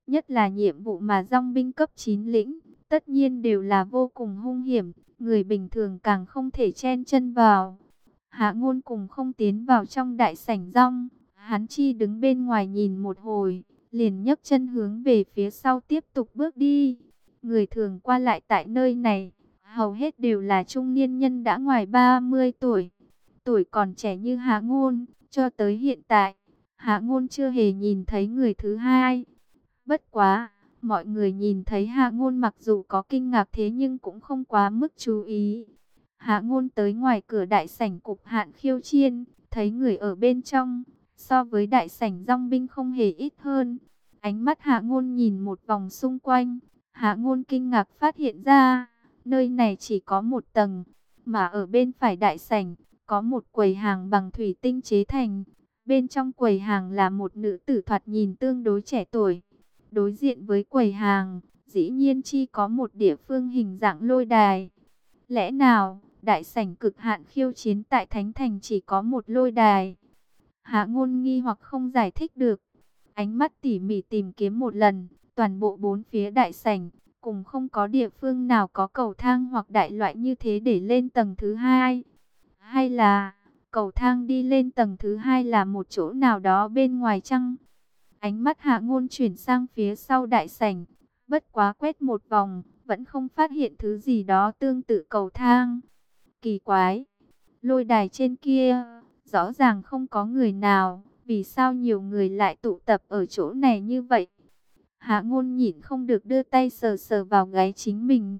Nhất là nhiệm vụ mà dòng binh cấp 9 lĩnh, tất nhiên đều là vô cùng hung hiểm, người bình thường càng không thể chen chân vào. Hạ Ngôn cùng không tiến vào trong đại sảnh dong, hắn chi đứng bên ngoài nhìn một hồi, liền nhấc chân hướng về phía sau tiếp tục bước đi. Người thường qua lại tại nơi này, hầu hết đều là trung niên nhân đã ngoài 30 tuổi. Tuổi còn trẻ như Hạ Ngôn, cho tới hiện tại, Hạ Ngôn chưa hề nhìn thấy người thứ hai. Bất quá, mọi người nhìn thấy Hạ Ngôn mặc dù có kinh ngạc thế nhưng cũng không quá mức chú ý. Hạ Ngôn tới ngoài cửa đại sảnh cục Hạn Khiêu Chiên, thấy người ở bên trong, so với đại sảnh dong binh không hề ít hơn. Ánh mắt Hạ Ngôn nhìn một vòng xung quanh, Hạ Ngôn kinh ngạc phát hiện ra, nơi này chỉ có một tầng, mà ở bên phải đại sảnh, có một quầy hàng bằng thủy tinh chế thành. Bên trong quầy hàng là một nữ tử thoạt nhìn tương đối trẻ tuổi. Đối diện với quầy hàng, dĩ nhiên chi có một địa phương hình dạng lôi đài. Lẽ nào, đại sảnh cực hạn khiêu chiến tại Thánh Thành chỉ có một lôi đài? Hạ Ngôn nghi hoặc không giải thích được. Ánh mắt tỉ mỉ tìm kiếm một lần, toàn bộ bốn phía đại sảnh, cùng không có địa phương nào có cầu thang hoặc đại loại như thế để lên tầng thứ hai. Hay là, cầu thang đi lên tầng thứ hai là một chỗ nào đó bên ngoài chăng? Ánh mắt Hạ Ngôn chuyển sang phía sau đại sảnh, bất quá quét một vòng, vẫn không phát hiện thứ gì đó tương tự cầu thang. Kỳ quái, lôi đài trên kia, rõ ràng không có người nào, vì sao nhiều người lại tụ tập ở chỗ này như vậy? Hạ Ngôn nhịn không được đưa tay sờ sờ vào gáy chính mình.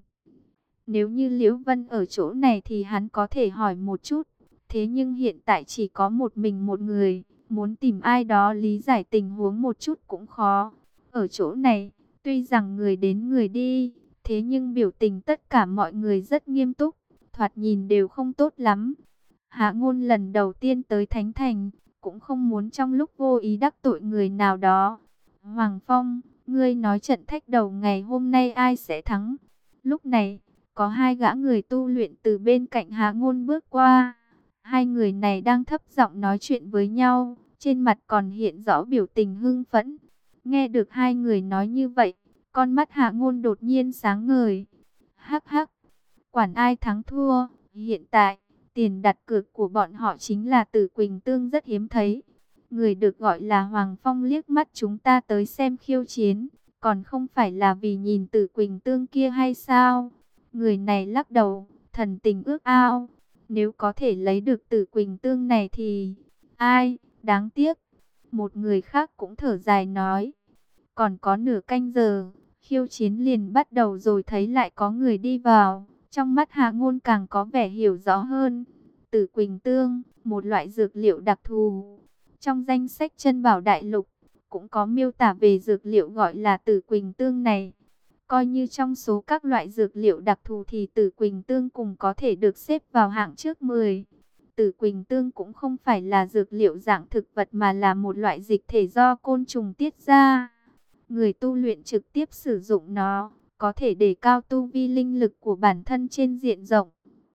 Nếu như Liễu Vân ở chỗ này thì hắn có thể hỏi một chút. Thế nhưng hiện tại chỉ có một mình một người, muốn tìm ai đó lý giải tình huống một chút cũng khó. Ở chỗ này, tuy rằng người đến người đi, thế nhưng biểu tình tất cả mọi người rất nghiêm túc, thoạt nhìn đều không tốt lắm. Hạ Ngôn lần đầu tiên tới Thánh Thành, cũng không muốn trong lúc vô ý đắc tội người nào đó. Hoàng Phong, ngươi nói trận thách đầu ngày hôm nay ai sẽ thắng? Lúc này, có hai gã người tu luyện từ bên cạnh Hạ Ngôn bước qua. Hai người này đang thấp giọng nói chuyện với nhau, trên mặt còn hiện rõ biểu tình hưng phấn. Nghe được hai người nói như vậy, con mắt Hạ Ngôn đột nhiên sáng ngời. Hắc hắc, quản ai thắng thua, hiện tại, tiền đặt cược của bọn họ chính là Tử Quỳnh Tương rất hiếm thấy. Người được gọi là Hoàng Phong liếc mắt chúng ta tới xem khiêu chiến, còn không phải là vì nhìn Tử Quỳnh Tương kia hay sao? Người này lắc đầu, thần tình ước ao. Nếu có thể lấy được Tử Quỳnh Tương này thì... Ai, đáng tiếc. Một người khác cũng thở dài nói. Còn có nửa canh giờ, khiêu chiến liền bắt đầu rồi thấy lại có người đi vào. Trong mắt Hạ Ngôn càng có vẻ hiểu rõ hơn. Tử Quỳnh Tương, một loại dược liệu đặc thù. Trong danh sách Chân Bảo Đại Lục, cũng có miêu tả về dược liệu gọi là Tử Quỳnh Tương này. Coi như trong số các loại dược liệu đặc thù thì Tử Quỳnh Tương cùng có thể được xếp vào hạng trước 10. Tử Quỳnh Tương cũng không phải là dược liệu dạng thực vật mà là một loại dịch thể do côn trùng tiết ra. Người tu luyện trực tiếp sử dụng nó, có thể đề cao tu vi linh lực của bản thân trên diện rộng.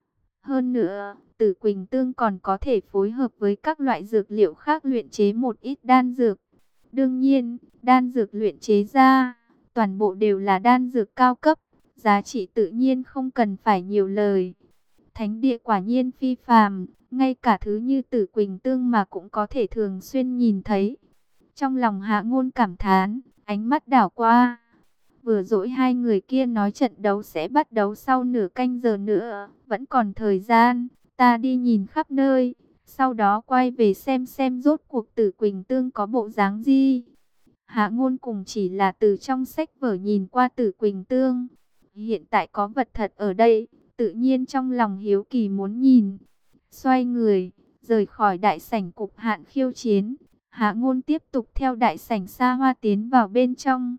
Hơn nữa, Tử Quỳnh Tương còn có thể phối hợp với các loại dược liệu khác luyện chế một ít đan dược. Đương nhiên, đan dược luyện chế ra, toàn bộ đều là đan dược cao cấp, giá trị tự nhiên không cần phải nhiều lời. Thánh địa quả nhiên phi phàm, ngay cả thứ như Tử Quỳnh Tương mà cũng có thể thường xuyên nhìn thấy. Trong lòng Hạ Ngôn cảm thán, ánh mắt đảo qua. Vừa dỗi hai người kia nói trận đấu sẽ bắt đầu sau nửa canh giờ nữa, vẫn còn thời gian, ta đi nhìn khắp nơi, sau đó quay về xem rốt cuộc Tử Quỳnh Tương có bộ dáng gì. Hạ Ngôn cùng chỉ là từ trong sách vở nhìn qua Tử Quỳnh Tương. Hiện tại có vật thật ở đây, tự nhiên trong lòng hiếu kỳ muốn nhìn. Xoay người, rời khỏi đại sảnh cục Hạn Khiêu Chiến. Hạ Ngôn tiếp tục theo đại sảnh xa hoa tiến vào bên trong.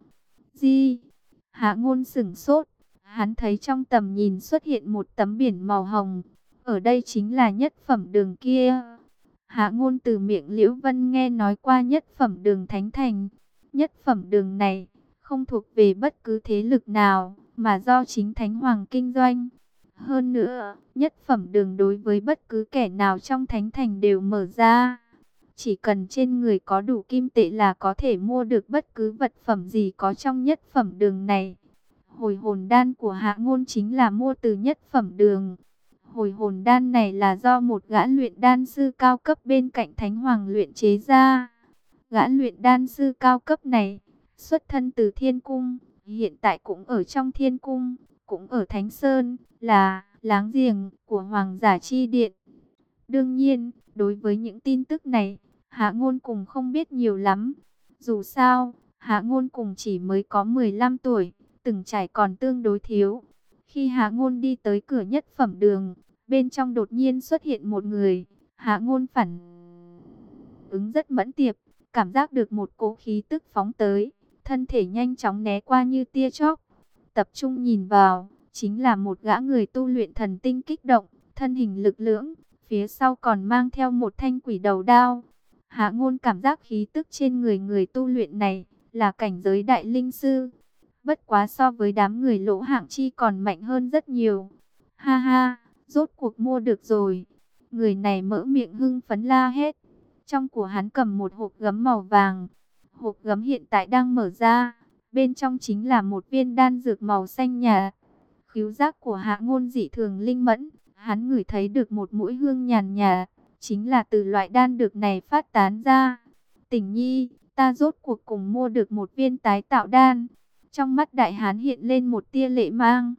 Gì? Hạ Ngôn sửng sốt. Hắn thấy trong tầm nhìn xuất hiện một tấm biển màu hồng. Ở đây chính là nhất phẩm đường kia. Hạ Ngôn từ miệng Liễu Vân nghe nói qua nhất phẩm đường Thánh Thành. Nhất phẩm đường này không thuộc về bất cứ thế lực nào, mà do chính Thánh Hoàng kinh doanh. Hơn nữa, nhất phẩm đường đối với bất cứ kẻ nào trong Thánh Thành đều mở ra. Chỉ cần trên người có đủ kim tệ là có thể mua được bất cứ vật phẩm gì có trong nhất phẩm đường này. Hồi hồn đan của Hạ Ngôn chính là mua từ nhất phẩm đường. Hồi hồn đan này là do một gã luyện đan sư cao cấp bên cạnh Thánh Hoàng luyện chế ra. Gã luyện đan sư cao cấp này xuất thân từ Thiên Cung, hiện tại cũng ở trong Thiên Cung, cũng ở Thánh Sơn, là láng giềng của Hoàng giả chi điện. Đương nhiên, đối với những tin tức này, Hạ Ngôn Cùng không biết nhiều lắm. Dù sao, Hạ Ngôn Cùng chỉ mới có 15 tuổi, từng trải còn tương đối thiếu. Khi Hạ Ngôn đi tới cửa nhất phẩm đường, bên trong đột nhiên xuất hiện một người. Hạ Ngôn phản ứng rất mẫn tiệp, cảm giác được một cỗ khí tức phóng tới, thân thể nhanh chóng né qua như tia chớp. Tập trung nhìn vào, chính là một gã người tu luyện thần tinh kích động, thân hình lực lưỡng, phía sau còn mang theo một thanh quỷ đầu đao. Hạ Ngôn cảm giác khí tức trên người người tu luyện này là cảnh giới đại linh sư. Bất quá so với đám người lỗ hạng chi còn mạnh hơn rất nhiều. Ha ha, rốt cuộc mua được rồi. Người này mở miệng hưng phấn la hét. Trong của hắn cầm một hộp gấm màu vàng. Hộp gấm hiện tại đang mở ra. Bên trong chính là một viên đan dược màu xanh nhạt. Khứu giác của Hạ Ngôn dị thường linh mẫn. Hắn ngửi thấy được một mũi hương nhàn nhạt, chính là từ loại đan dược này phát tán ra. Tình nhi, ta rốt cuộc cùng mua được một viên tái tạo đan. Trong mắt đại hán hiện lên một tia lệ mang.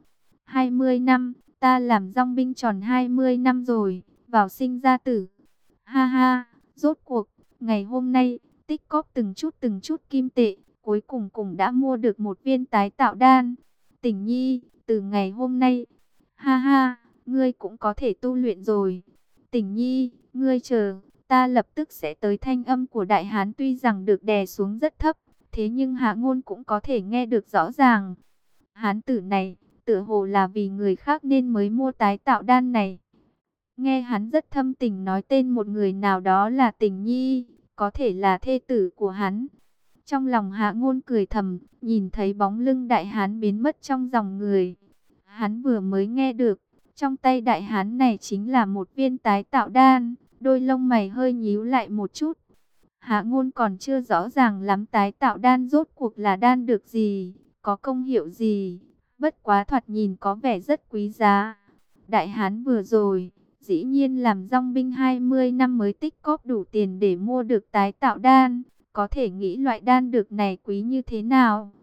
20 năm, ta làm dong binh tròn 20 năm rồi, vào sinh ra tử. Ha ha, rốt cuộc, ngày hôm nay, tích cóp từng chút kim tệ, cuối cùng cũng đã mua được một viên tái tạo đan. Tình nhi, từ ngày hôm nay, ha ha, ngươi cũng có thể tu luyện rồi. Tình nhi, ngươi chờ, ta lập tức sẽ tới. Thanh âm của đại hán tuy rằng được đè xuống rất thấp, thế nhưng Hạ Ngôn cũng có thể nghe được rõ ràng. Hán tử này, tựa hồ là vì người khác nên mới mua tái tạo đan này. Nghe hắn rất thâm tình nói tên một người nào đó là Tình nhi, có thể là thê tử của hắn. Trong lòng Hạ Ngôn cười thầm, nhìn thấy bóng lưng đại hán biến mất trong dòng người. Hắn vừa mới nghe được, trong tay đại hán này chính là một viên tái tạo đan, đôi lông mày hơi nhíu lại một chút. Hạ Ngôn còn chưa rõ ràng lắm tái tạo đan rốt cuộc là đan được gì, có công hiệu gì, bất quá thoạt nhìn có vẻ rất quý giá. Đại hán vừa rồi, dĩ nhiên làm dong binh 20 năm mới tích cóp đủ tiền để mua được tái tạo đan, có thể nghĩ loại đan được này quý như thế nào.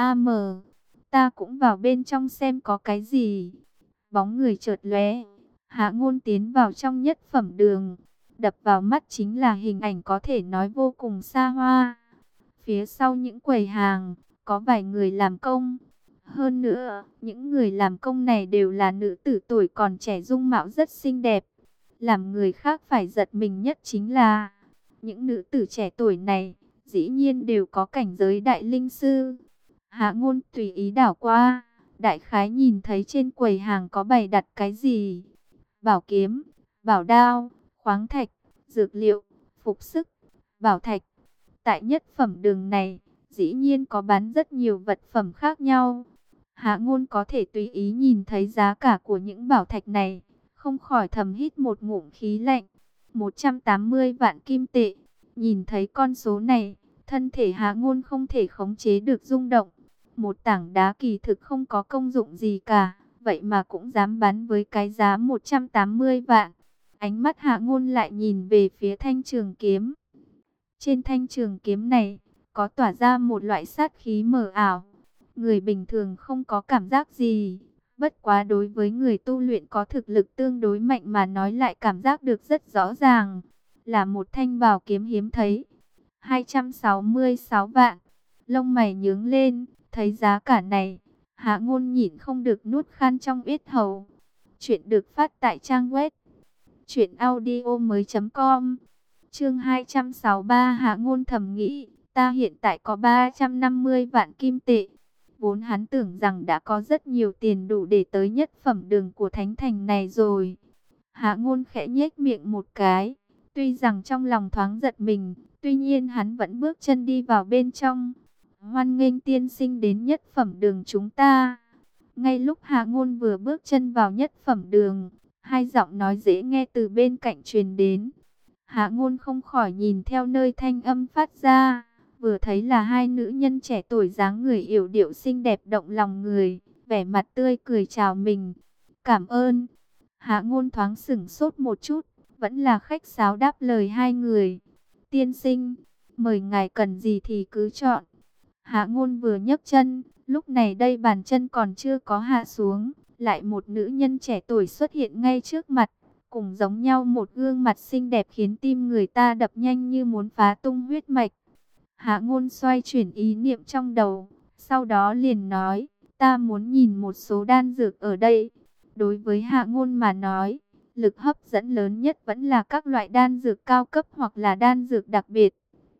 Ta cũng vào bên trong xem có cái gì. Bóng người chợt lóe, Hạ Ngôn tiến vào trong nhất phẩm đường. Đập vào mắt chính là hình ảnh có thể nói vô cùng xa hoa. Phía sau những quầy hàng, có vài người làm công. Hơn nữa, những người làm công này đều là nữ tử tuổi còn trẻ, dung mạo rất xinh đẹp. Làm người khác phải giật mình nhất chính là, những nữ tử trẻ tuổi này, dĩ nhiên đều có cảnh giới đại linh sư. Hạ Ngôn tùy ý đảo qua, đại khái nhìn thấy trên quầy hàng có bày đặt cái gì. Bảo kiếm, bảo đao, khoáng thạch, dược liệu, phục sức, bảo thạch. Tại nhất phẩm đường này, dĩ nhiên có bán rất nhiều vật phẩm khác nhau. Hạ Ngôn có thể tùy ý nhìn thấy giá cả của những bảo thạch này, không khỏi thầm hít một ngụm khí lạnh. 180 vạn kim tệ. Nhìn thấy con số này, thân thể Hạ Ngôn không thể khống chế được rung động. Một tảng đá kỳ thực không có công dụng gì cả, vậy mà cũng dám bán với cái giá 180 vạn. Ánh mắt Hạ Ngôn lại nhìn về phía thanh trường kiếm. Trên thanh trường kiếm này, có tỏa ra một loại sát khí mờ ảo. Người bình thường không có cảm giác gì. Bất quá đối với người tu luyện có thực lực tương đối mạnh mà nói lại cảm giác được rất rõ ràng. Là một thanh bảo kiếm hiếm thấy. 266 vạn. Lông mày nhướng lên, thấy giá cả này. Hạ Ngôn nhịn không được nuốt khan trong yết hầu. Chuyện được phát tại trang web truyệnaudiomoi.com. Chương 263. Hạ Ngôn thầm nghĩ, ta hiện tại có 350 vạn kim tệ. Vốn hắn tưởng rằng đã có rất nhiều tiền đủ để tới nhất phẩm đường của thánh thành này rồi. Hạ Ngôn khẽ nhếch miệng một cái, tuy rằng trong lòng thoáng giật mình, tuy nhiên hắn vẫn bước chân đi vào bên trong. Hoan nghênh tiên sinh đến nhất phẩm đường chúng ta. Ngay lúc Hạ Ngôn vừa bước chân vào nhất phẩm đường, hai giọng nói dễ nghe từ bên cạnh truyền đến. Hạ Ngôn không khỏi nhìn theo nơi thanh âm phát ra, vừa thấy là hai nữ nhân trẻ tuổi dáng người yểu điệu xinh đẹp động lòng người, vẻ mặt tươi cười chào mình. Cảm ơn. Hạ Ngôn thoáng sửng sốt một chút, vẫn là khách sáo đáp lời hai người. Tiên sinh, mời ngài cần gì thì cứ chọn. Hạ Ngôn vừa nhấc chân, lúc này đây bàn chân còn chưa có hạ xuống, lại một nữ nhân trẻ tuổi xuất hiện ngay trước mặt, cùng giống nhau một gương mặt xinh đẹp khiến tim người ta đập nhanh như muốn phá tung huyết mạch. Hạ Ngôn xoay chuyển ý niệm trong đầu, sau đó liền nói, ta muốn nhìn một số đan dược ở đây. Đối với Hạ Ngôn mà nói, lực hấp dẫn lớn nhất vẫn là các loại đan dược cao cấp hoặc là đan dược đặc biệt.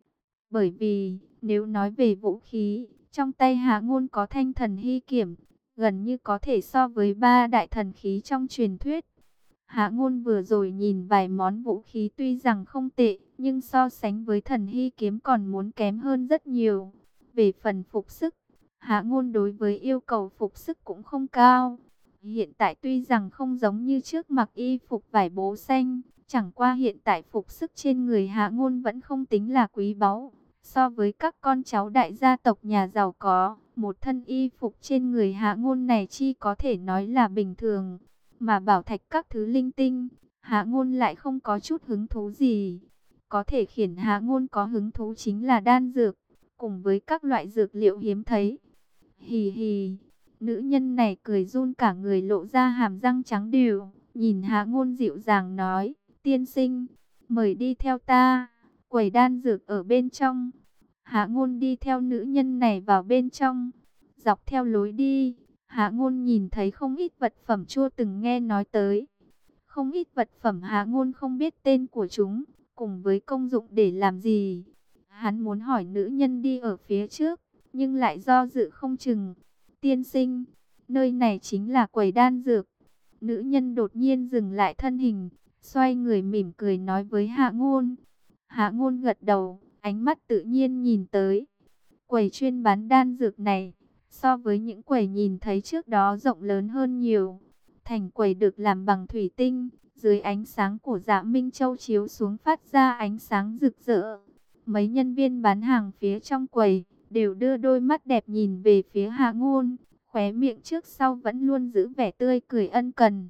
Bởi vì, nếu nói về vũ khí, trong tay Hạ Ngôn có thanh thần hy kiểm, gần như có thể so với ba đại thần khí trong truyền thuyết. Hạ Ngôn vừa rồi nhìn vài món vũ khí tuy rằng không tệ, nhưng so sánh với thần hy kiếm còn muốn kém hơn rất nhiều. Về phần phục sức, Hạ Ngôn đối với yêu cầu phục sức cũng không cao. Hiện tại tuy rằng không giống như trước mặc y phục vải bố xanh, chẳng qua hiện tại phục sức trên người Hạ Ngôn vẫn không tính là quý báu. So với các con cháu đại gia tộc nhà giàu có, một thân y phục trên người Hạ Ngôn này chi có thể nói là bình thường. Mà bảo thạch các thứ linh tinh, Hạ Ngôn lại không có chút hứng thú gì. Có thể khiến Hạ Ngôn có hứng thú chính là đan dược, cùng với các loại dược liệu hiếm thấy. Hì hì, nữ nhân này cười run cả người lộ ra hàm răng trắng đều, nhìn Hạ Ngôn dịu dàng nói, tiên sinh, mời đi theo ta, quầy đan dược ở bên trong. Hạ Ngôn đi theo nữ nhân này vào bên trong, dọc theo lối đi. Hạ Ngôn nhìn thấy không ít vật phẩm chưa từng nghe nói tới. Không ít vật phẩm Hạ Ngôn không biết tên của chúng, cùng với công dụng để làm gì. Hắn muốn hỏi nữ nhân đi ở phía trước, nhưng lại do dự không chừng. Tiên sinh, nơi này chính là quầy đan dược. Nữ nhân đột nhiên dừng lại thân hình, xoay người mỉm cười nói với Hạ Ngôn. Hạ Ngôn gật đầu, ánh mắt tự nhiên nhìn tới. Quầy chuyên bán đan dược này, so với những quầy nhìn thấy trước đó rộng lớn hơn nhiều. Thành quầy được làm bằng thủy tinh, dưới ánh sáng của Dạ Minh Châu chiếu xuống phát ra ánh sáng rực rỡ. Mấy nhân viên bán hàng phía trong quầy đều đưa đôi mắt đẹp nhìn về phía Hạ Ngôn, khóe miệng trước sau vẫn luôn giữ vẻ tươi cười ân cần.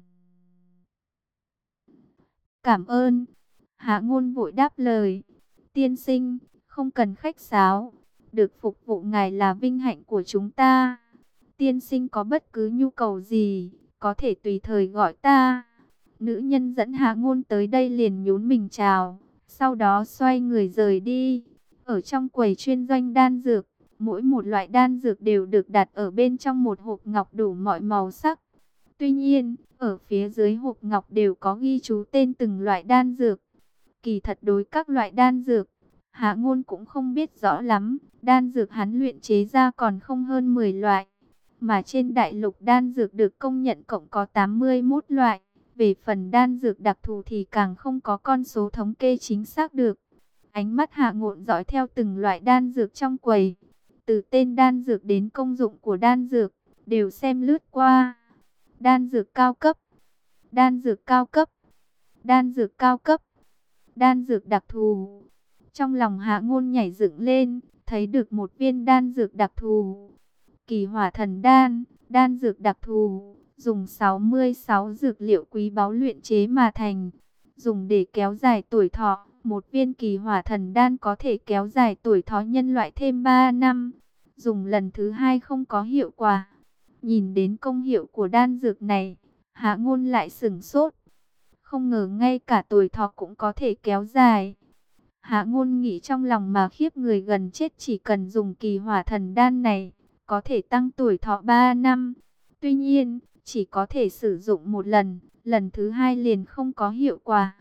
Cảm ơn. Hạ Ngôn vội đáp lời. Tiên sinh, không cần khách sáo. Được phục vụ ngài là vinh hạnh của chúng ta. Tiên sinh có bất cứ nhu cầu gì, có thể tùy thời gọi ta. Nữ nhân dẫn Hạ Ngôn tới đây liền nhún mình chào, sau đó xoay người rời đi. Ở trong quầy chuyên doanh đan dược, mỗi một loại đan dược đều được đặt ở bên trong một hộp ngọc đủ mọi màu sắc. Tuy nhiên, ở phía dưới hộp ngọc đều có ghi chú tên từng loại đan dược. Kỳ thật đối các loại đan dược, Hạ Ngôn cũng không biết rõ lắm. Đan dược hắn luyện chế ra còn không hơn 10 loại. Mà trên đại lục đan dược được công nhận cộng có 81 loại. Về phần đan dược đặc thù thì càng không có con số thống kê chính xác được. Ánh mắt Hạ Ngôn dõi theo từng loại đan dược trong quầy. Từ tên đan dược đến công dụng của đan dược, đều xem lướt qua. Đan dược cao cấp, đan dược cao cấp, đan dược cao cấp, đan dược đặc thù. Trong lòng Hạ Ngôn nhảy dựng lên, thấy được một viên đan dược đặc thù. Kỳ hỏa thần đan, đan dược đặc thù, dùng 66 dược liệu quý báu luyện chế mà thành, dùng để kéo dài tuổi thọ. Một viên kỳ hỏa thần đan có thể kéo dài tuổi thọ nhân loại thêm 3 năm. Dùng lần thứ 2 không có hiệu quả. Nhìn đến công hiệu của đan dược này, Hạ Ngôn lại sửng sốt. Không ngờ ngay cả tuổi thọ cũng có thể kéo dài. Hạ Ngôn nghĩ trong lòng mà khiếp người gần chết, chỉ cần dùng kỳ hỏa thần đan này, có thể tăng tuổi thọ 3 năm. Tuy nhiên, chỉ có thể sử dụng một lần, lần thứ 2 liền không có hiệu quả.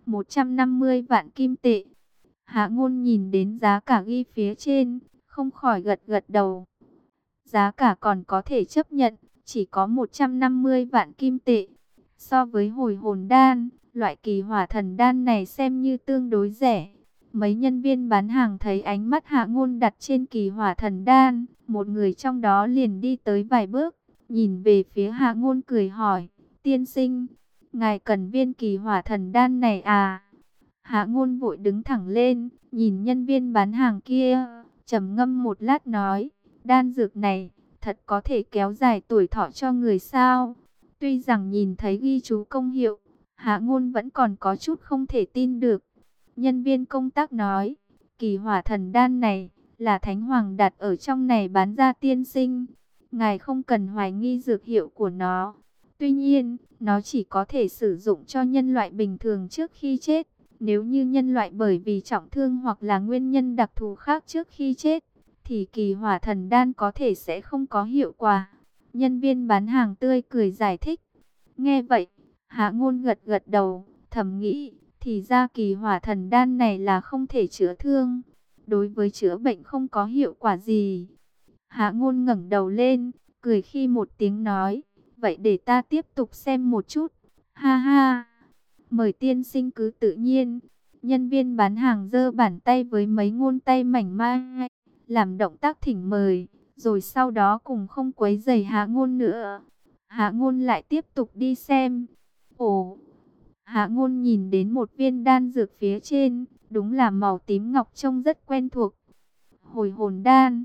150 vạn kim tệ. Hạ Ngôn nhìn đến giá cả ghi phía trên, không khỏi gật gật đầu. Giá cả còn có thể chấp nhận, chỉ có 150 vạn kim tệ. So với hồi hồn đan, loại kỳ hỏa thần đan này xem như tương đối rẻ. Mấy nhân viên bán hàng thấy ánh mắt Hạ Ngôn đặt trên kỳ hỏa thần đan, một người trong đó liền đi tới vài bước, nhìn về phía Hạ Ngôn cười hỏi, tiên sinh, ngài cần viên kỳ hỏa thần đan này à? Hạ Ngôn vội đứng thẳng lên, nhìn nhân viên bán hàng kia, trầm ngâm một lát nói, đan dược này thật có thể kéo dài tuổi thọ cho người sao? Tuy rằng nhìn thấy ghi chú công hiệu, Hạ Ngôn vẫn còn có chút không thể tin được. Nhân viên công tác nói, Kỳ Hỏa Thần Đan này là Thánh Hoàng đặt ở trong này bán ra tiên sinh. Ngài không cần hoài nghi dược hiệu của nó. Tuy nhiên, nó chỉ có thể sử dụng cho nhân loại bình thường trước khi chết. Nếu như nhân loại bởi vì trọng thương hoặc là nguyên nhân đặc thù khác trước khi chết, thì Kỳ Hỏa Thần Đan có thể sẽ không có hiệu quả. Nhân viên bán hàng tươi cười giải thích. Nghe vậy, Hạ Ngôn gật gật đầu, thầm nghĩ, thì ra Kỳ Hỏa Thần Đan này là không thể chữa thương. Đối với chữa bệnh không có hiệu quả gì. Hạ Ngôn ngẩng đầu lên, cười khi một tiếng nói, vậy để ta tiếp tục xem một chút. Ha ha, mời tiên sinh cứ tự nhiên. Nhân viên bán hàng giơ bàn tay với mấy ngón tay mảnh mai, làm động tác thỉnh mời, rồi sau đó cùng không quấy rầy Hạ Ngôn nữa. Hạ Ngôn lại tiếp tục đi xem. Ồ, Hạ Ngôn nhìn đến một viên đan dược phía trên, đúng là màu tím ngọc trông rất quen thuộc. Hồi hồn đan,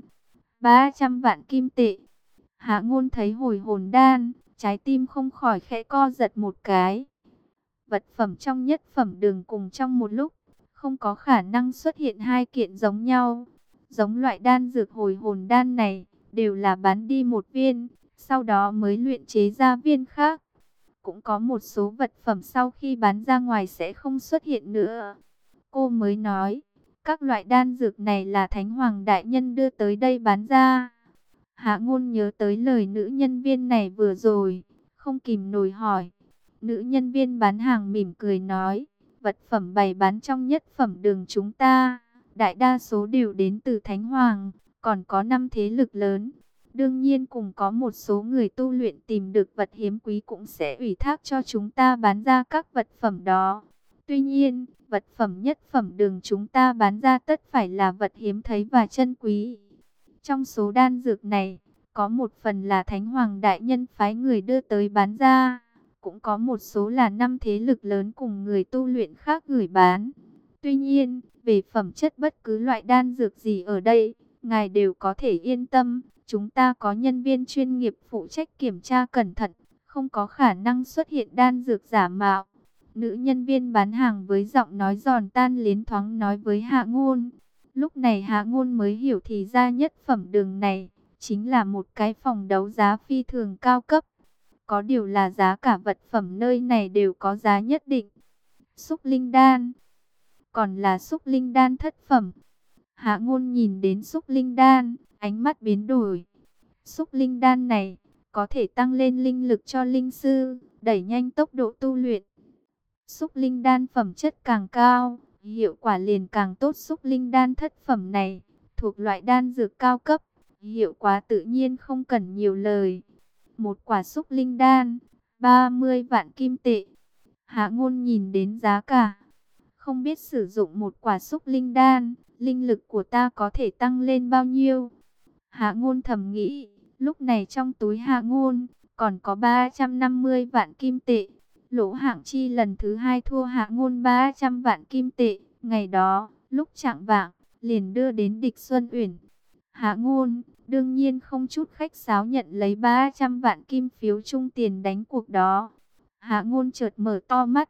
300 vạn kim tệ. Hạ Ngôn thấy hồi hồn đan, trái tim không khỏi khẽ co giật một cái. Vật phẩm trong nhất phẩm đường cùng trong một lúc, không có khả năng xuất hiện hai kiện giống nhau. Giống loại đan dược hồi hồn đan này, đều là bán đi một viên, sau đó mới luyện chế ra viên khác. Cũng có một số vật phẩm sau khi bán ra ngoài sẽ không xuất hiện nữa. Cô mới nói, các loại đan dược này là Thánh Hoàng Đại Nhân đưa tới đây bán ra. Hạ Ngôn nhớ tới lời nữ nhân viên này vừa rồi, không kìm nổi hỏi. Nữ nhân viên bán hàng mỉm cười nói, vật phẩm bày bán trong nhất phẩm đường chúng ta, đại đa số đều đến từ Thánh Hoàng, còn có 5 thế lực lớn. Đương nhiên cùng có một số người tu luyện tìm được vật hiếm quý cũng sẽ ủy thác cho chúng ta bán ra các vật phẩm đó. Tuy nhiên, vật phẩm nhất phẩm đường chúng ta bán ra tất phải là vật hiếm thấy và chân quý. Trong số đan dược này, có một phần là Thánh Hoàng Đại Nhân phái người đưa tới bán ra. Cũng có một số là 5 thế lực lớn cùng người tu luyện khác gửi bán. Tuy nhiên, về phẩm chất bất cứ loại đan dược gì ở đây, ngài đều có thể yên tâm. Chúng ta có nhân viên chuyên nghiệp phụ trách kiểm tra cẩn thận, không có khả năng xuất hiện đan dược giả mạo. Nữ nhân viên bán hàng với giọng nói giòn tan liến thoáng nói với Hạ Ngôn. Lúc này Hạ Ngôn mới hiểu thì ra nhất phẩm đường này chính là một cái phòng đấu giá phi thường cao cấp. Có điều là giá cả vật phẩm nơi này đều có giá nhất định. Xúc linh đan, còn là xúc linh đan thất phẩm. Hạ Ngôn nhìn đến xúc linh đan, ánh mắt biến đổi. Xúc linh đan này có thể tăng lên linh lực cho linh sư, đẩy nhanh tốc độ tu luyện. Xúc linh đan phẩm chất càng cao, hiệu quả liền càng tốt. Xúc linh đan thất phẩm này thuộc loại đan dược cao cấp, hiệu quả tự nhiên không cần nhiều lời. Một quả xúc linh đan, 30 vạn kim tệ. Hạ Ngôn nhìn đến giá cả, không biết sử dụng một quả xúc linh đan, linh lực của ta có thể tăng lên bao nhiêu. Hạ Ngôn thầm nghĩ, lúc này trong túi Hạ Ngôn còn có 350 vạn kim tệ. Lỗ Hạng Chi lần thứ 2 thua Hạ Ngôn 300 vạn kim tệ. Ngày đó, lúc chạng vạng, liền đưa đến Địch Xuân Uyển. Hạ Ngôn đương nhiên không chút khách sáo nhận lấy 300 vạn kim phiếu chung tiền đánh cuộc đó. Hạ Ngôn chợt mở to mắt.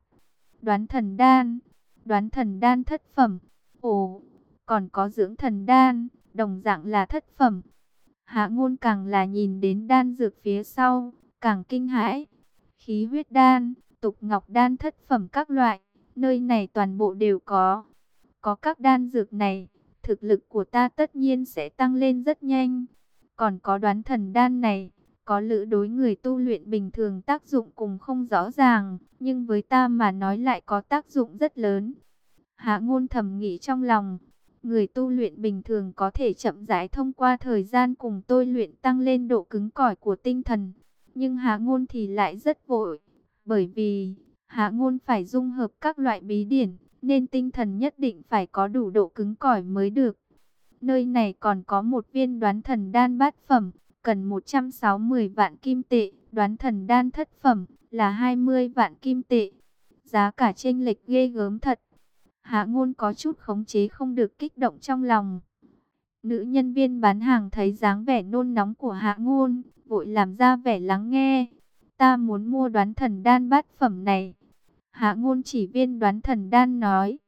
Đoán thần đan thất phẩm. Ồ, còn có dưỡng thần đan, đồng dạng là thất phẩm. Hạ Ngôn càng là nhìn đến đan dược phía sau, càng kinh hãi. Khí huyết đan, tục ngọc đan thất phẩm các loại, nơi này toàn bộ đều có. Có các đan dược này, thực lực của ta tất nhiên sẽ tăng lên rất nhanh. Còn có đoán thần đan này, có lẽ đối người tu luyện bình thường tác dụng cùng không rõ ràng, nhưng với ta mà nói lại có tác dụng rất lớn. Hạ Ngôn thầm nghĩ trong lòng, người tu luyện bình thường có thể chậm rãi thông qua thời gian cùng tôi luyện tăng lên độ cứng cỏi của tinh thần. Nhưng Hạ Ngôn thì lại rất vội, bởi vì Hạ Ngôn phải dung hợp các loại bí điển, nên tinh thần nhất định phải có đủ độ cứng cỏi mới được. Nơi này còn có một viên đoán thần đan bát phẩm, cần 160 vạn kim tệ, đoán thần đan thất phẩm là 20 vạn kim tệ. Giá cả chênh lệch ghê gớm thật. Hạ Ngôn có chút khống chế không được kích động trong lòng. Nữ nhân viên bán hàng thấy dáng vẻ nôn nóng của Hạ Ngôn, vội làm ra vẻ lắng nghe. Ta muốn mua Đoán Thần Đan bát phẩm này. Hạ Ngôn chỉ viên Đoán Thần Đan nói.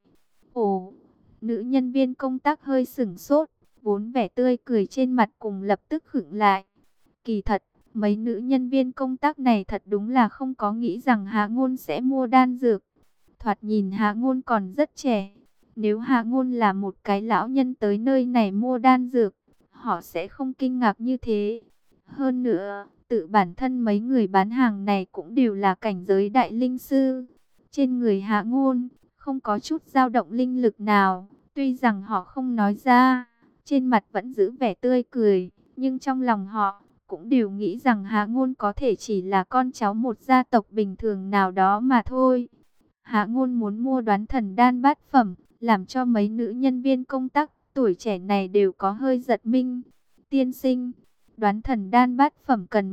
Ồ, nữ nhân viên công tác hơi sửng sốt, vốn vẻ tươi cười trên mặt cùng lập tức khựng lại. Kỳ thật, mấy nữ nhân viên công tác này thật đúng là không có nghĩ rằng Hạ Ngôn sẽ mua đan dược. Thoạt nhìn Hạ Ngôn còn rất trẻ. Nếu Hạ Ngôn là một cái lão nhân tới nơi này mua đan dược, họ sẽ không kinh ngạc như thế. Hơn nữa, tự bản thân mấy người bán hàng này cũng đều là cảnh giới đại linh sư. Trên người Hạ Ngôn, không có chút dao động linh lực nào. Tuy rằng họ không nói ra, trên mặt vẫn giữ vẻ tươi cười, nhưng trong lòng họ cũng đều nghĩ rằng Hạ Ngôn có thể chỉ là con cháu một gia tộc bình thường nào đó mà thôi. Hạ Ngôn muốn mua Đoán Thần Đan bát phẩm, làm cho mấy nữ nhân viên công tác tuổi trẻ này đều có hơi giật mình. Tiên sinh, Đoán Thần Đan bát phẩm cần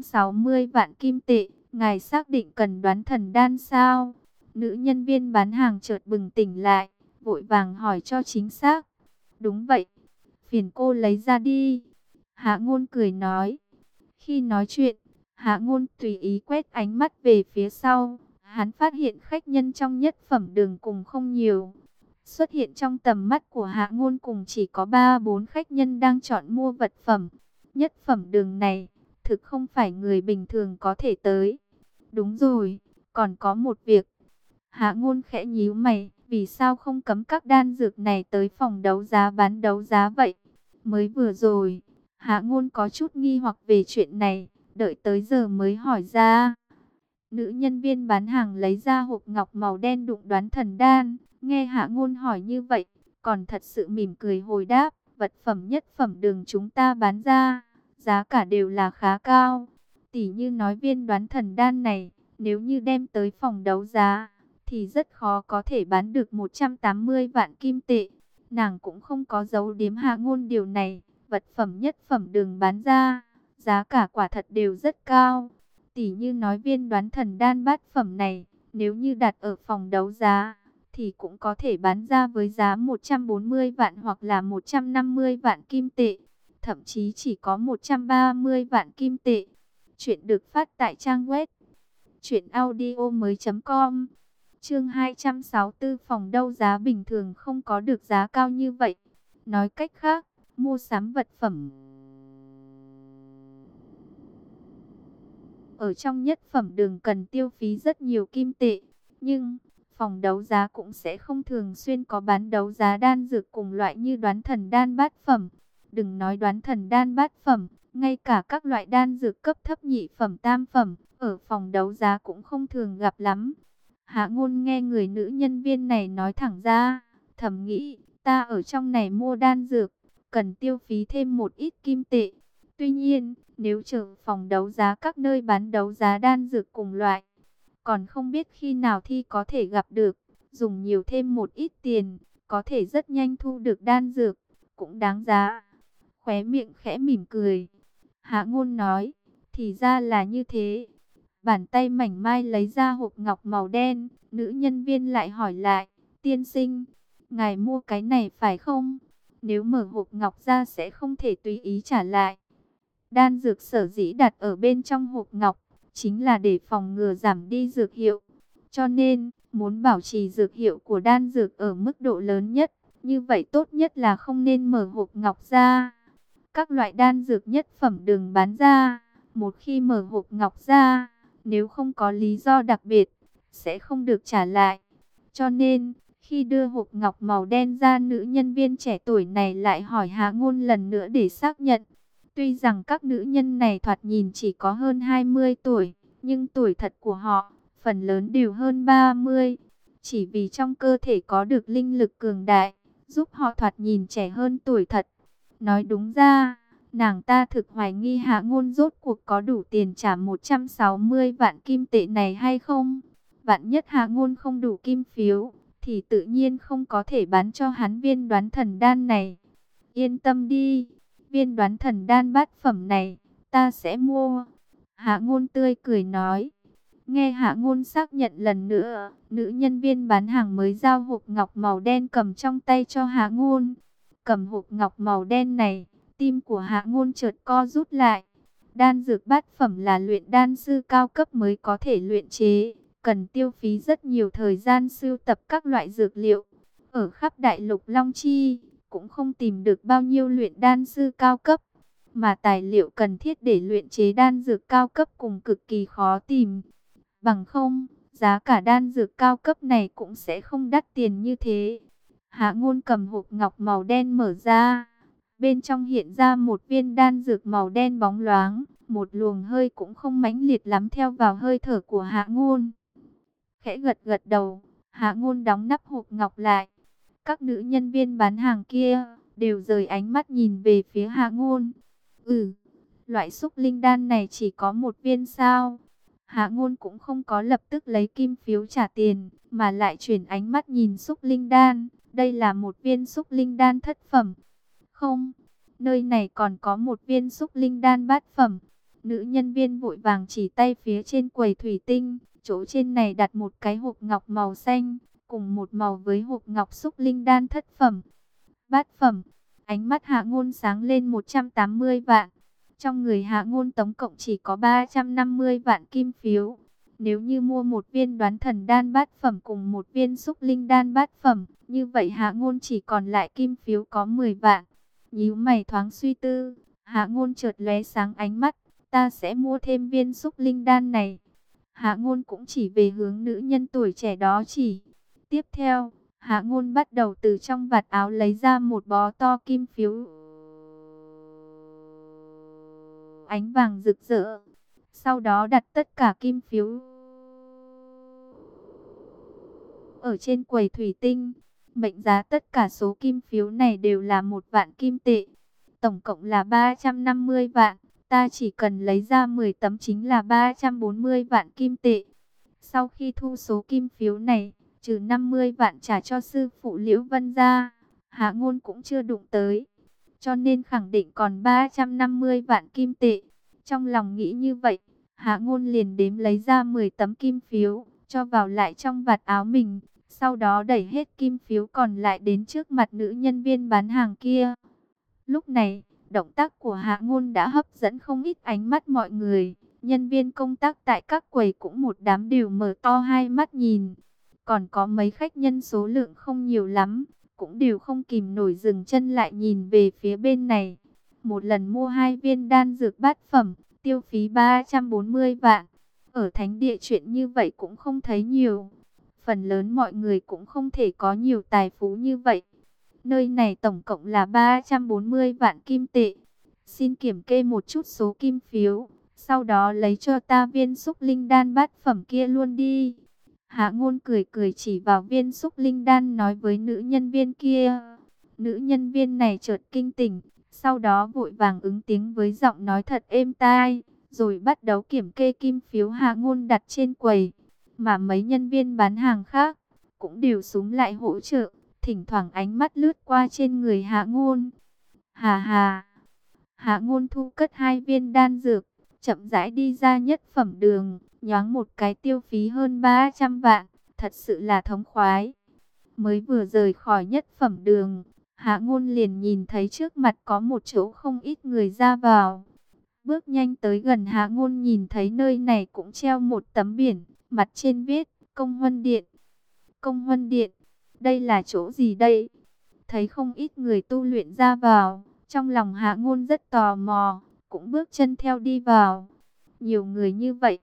160 vạn kim tệ, ngài xác định cần Đoán Thần Đan sao? Nữ nhân viên bán hàng chợt bừng tỉnh lại, vội vàng hỏi cho chính xác. Đúng vậy, phiền cô lấy ra đi. Hạ Ngôn cười nói. Khi nói chuyện, Hạ Ngôn tùy ý quét ánh mắt về phía sau. Hắn phát hiện khách nhân trong nhất phẩm đường cùng không nhiều. Xuất hiện trong tầm mắt của Hạ Ngôn cùng chỉ có 3-4 khách nhân đang chọn mua vật phẩm. Nhất phẩm đường này, thực không phải người bình thường có thể tới. Đúng rồi, còn có một việc. Hạ Ngôn khẽ nhíu mày, vì sao không cấm các đan dược này tới phòng đấu giá bán đấu giá vậy? Mới vừa rồi, Hạ Ngôn có chút nghi hoặc về chuyện này, đợi tới giờ mới hỏi ra. Nữ nhân viên bán hàng lấy ra hộp ngọc màu đen đụng Đoán Thần Đan, nghe Hạ Ngôn hỏi như vậy, còn thật sự mỉm cười hồi đáp, vật phẩm nhất phẩm đường chúng ta bán ra, giá cả đều là khá cao. Tỷ như nói viên Đoán Thần Đan này, nếu như đem tới phòng đấu giá, thì rất khó có thể bán được 180 vạn kim tệ. Nàng cũng không có giấu giếm Hạ Ngôn điều này, vật phẩm nhất phẩm đường bán ra, giá cả quả thật đều rất cao. Tỷ như nói viên Đoán Thần Đan bát phẩm này, nếu như đặt ở phòng đấu giá, thì cũng có thể bán ra với giá 140 vạn hoặc là 150 vạn kim tệ. Thậm chí chỉ có 130 vạn kim tệ. Chuyện được phát tại trang web truyệnaudiomoi.com. Chương 264, phòng đấu giá bình thường không có được giá cao như vậy. Nói cách khác, mua sắm vật phẩm ở trong nhất phẩm đường cần tiêu phí rất nhiều kim tệ, nhưng phòng đấu giá cũng sẽ không thường xuyên có bán đấu giá đan dược cùng loại như Đoán Thần Đan bát phẩm. Đừng nói Đoán Thần Đan bát phẩm, ngay cả các loại đan dược cấp thấp nhị phẩm tam phẩm, ở phòng đấu giá cũng không thường gặp lắm. Hạ Ngôn nghe người nữ nhân viên này nói thẳng ra, thầm nghĩ, ta ở trong này mua đan dược, cần tiêu phí thêm một ít kim tệ. Tuy nhiên, nếu chờ phòng đấu giá các nơi bán đấu giá đan dược cùng loại, còn không biết khi nào thì có thể gặp được, dùng nhiều thêm một ít tiền, có thể rất nhanh thu được đan dược, cũng đáng giá. Khóe miệng khẽ mỉm cười. Hạ Ngôn nói, thì ra là như thế. Bàn tay mảnh mai lấy ra hộp ngọc màu đen, nữ nhân viên lại hỏi lại, tiên sinh, ngài mua cái này phải không? Nếu mở hộp ngọc ra sẽ không thể tùy ý trả lại. Đan dược sở dĩ đặt ở bên trong hộp ngọc, chính là để phòng ngừa giảm đi dược hiệu. Cho nên, muốn bảo trì dược hiệu của đan dược ở mức độ lớn nhất, như vậy tốt nhất là không nên mở hộp ngọc ra. Các loại đan dược nhất phẩm đừng bán ra, một khi mở hộp ngọc ra, nếu không có lý do đặc biệt, sẽ không được trả lại. Cho nên, khi đưa hộp ngọc màu đen ra, nữ nhân viên trẻ tuổi này lại hỏi Hạ Ngôn lần nữa để xác nhận. Tuy rằng các nữ nhân này thoạt nhìn chỉ có hơn 20 tuổi, nhưng tuổi thật của họ, phần lớn đều hơn 30. Chỉ vì trong cơ thể có được linh lực cường đại, giúp họ thoạt nhìn trẻ hơn tuổi thật. Nói đúng ra, nàng ta thực hoài nghi Hạ Ngôn rốt cuộc có đủ tiền trả 160 vạn kim tệ này hay không. Vạn nhất Hạ Ngôn không đủ kim phiếu, thì tự nhiên không có thể bán cho hắn viên Đoán Thần Đan này. Yên tâm đi, viên Đoán Thần Đan bát phẩm này, ta sẽ mua. Hạ Ngôn tươi cười nói. Nghe Hạ Ngôn xác nhận lần nữa, nữ nhân viên bán hàng mới giao hộp ngọc màu đen cầm trong tay cho Hạ Ngôn. Cầm hộp ngọc màu đen này, tim của Hạ Ngôn chợt co rút lại. Đan dược bát phẩm là luyện đan sư cao cấp mới có thể luyện chế, cần tiêu phí rất nhiều thời gian sưu tập các loại dược liệu. Ở khắp đại lục Long Chi, cũng không tìm được bao nhiêu luyện đan sư cao cấp, mà tài liệu cần thiết để luyện chế đan dược cao cấp cùng cực kỳ khó tìm. Bằng không, giá cả đan dược cao cấp này cũng sẽ không đắt tiền như thế. Hạ Ngôn cầm hộp ngọc màu đen mở ra. Bên trong hiện ra một viên đan dược màu đen bóng loáng, một luồng hơi cũng không mãnh liệt lắm theo vào hơi thở của Hạ Ngôn. Khẽ gật gật đầu, Hạ Ngôn đóng nắp hộp ngọc lại. Các nữ nhân viên bán hàng kia đều rời ánh mắt nhìn về phía Hạ Ngôn. Loại xúc linh đan này chỉ có một viên sao? Hạ Ngôn cũng không có lập tức lấy kim phiếu trả tiền, mà lại chuyển ánh mắt nhìn xúc linh đan. Đây là một viên xúc linh đan thất phẩm. Không, nơi này còn có một viên xúc linh đan bát phẩm. Nữ nhân viên vội vàng chỉ tay phía trên quầy thủy tinh. Chỗ trên này đặt một cái hộp ngọc màu xanh, cùng một màu với hộp ngọc xúc linh đan thất phẩm. Bát phẩm, ánh mắt Hạ Ngôn sáng lên 180 vạn. Trong người Hạ Ngôn tổng cộng chỉ có 350 vạn kim phiếu. Nếu như mua một viên đoán thần đan bát phẩm cùng một viên xúc linh đan bát phẩm, như vậy Hạ Ngôn chỉ còn lại kim phiếu có 10 vạn. Nhíu mày thoáng suy tư, Hạ Ngôn chợt lóe sáng ánh mắt, ta sẽ mua thêm viên xúc linh đan này. Hạ Ngôn cũng chỉ về hướng nữ nhân tuổi trẻ đó chỉ. Tiếp theo, Hạ Ngôn bắt đầu từ trong vạt áo lấy ra một bó to kim phiếu ánh vàng rực rỡ. Sau đó đặt tất cả kim phiếu ở trên quầy thủy tinh. Mệnh giá tất cả số kim phiếu này đều là 1 vạn kim tệ. Tổng cộng là 350 vạn. Ta chỉ cần lấy ra 10 tấm chính là 340 vạn kim tệ. Sau khi thu số kim phiếu này, trừ 50 vạn trả cho sư phụ Liễu Vân ra, Hạ Ngôn cũng chưa đụng tới. Cho nên khẳng định còn 350 vạn kim tệ. Trong lòng nghĩ như vậy, Hạ Ngôn liền đếm lấy ra 10 tấm kim phiếu, cho vào lại trong vạt áo mình. Sau đó đẩy hết kim phiếu còn lại đến trước mặt nữ nhân viên bán hàng kia. Lúc này, động tác của Hạ Ngôn đã hấp dẫn không ít ánh mắt mọi người. Nhân viên công tác tại các quầy cũng một đám đều mở to hai mắt nhìn. Còn có mấy khách nhân số lượng không nhiều lắm, cũng đều không kìm nổi dừng chân lại nhìn về phía bên này. Một lần mua 2 viên đan dược bát phẩm, tiêu phí 340 vạn. Ở thánh địa chuyện như vậy cũng không thấy nhiều. Phần lớn mọi người cũng không thể có nhiều tài phú như vậy. Nơi này tổng cộng là 340 vạn kim tệ. Xin kiểm kê một chút số kim phiếu, sau đó lấy cho ta viên xúc linh đan bát phẩm kia luôn đi. Hạ Ngôn cười cười chỉ vào viên xúc linh đan nói với nữ nhân viên kia. Nữ nhân viên này chợt kinh tỉnh, sau đó vội vàng ứng tiếng với giọng nói thật êm tai, rồi bắt đầu kiểm kê kim phiếu Hạ Ngôn đặt trên quầy. Mà mấy nhân viên bán hàng khác cũng đều xúm lại hỗ trợ, thỉnh thoảng ánh mắt lướt qua trên người Hạ Ngôn. Hà hà. Hạ Ngôn thu cất 2 viên đan dược, chậm rãi đi ra nhất phẩm đường, nhoáng một cái tiêu phí hơn 300 vạn, thật sự là thống khoái. Mới vừa rời khỏi nhất phẩm đường, Hạ Ngôn liền nhìn thấy trước mặt có một chỗ không ít người ra vào. Bước nhanh tới gần, Hạ Ngôn nhìn thấy nơi này cũng treo một tấm biển, mặt trên viết Công Huân Điện. Công Huân Điện, đây là chỗ gì đây? Thấy không ít người tu luyện ra vào, trong lòng Hạ Ngôn rất tò mò, cũng bước chân theo đi vào. Nhiều người như vậy,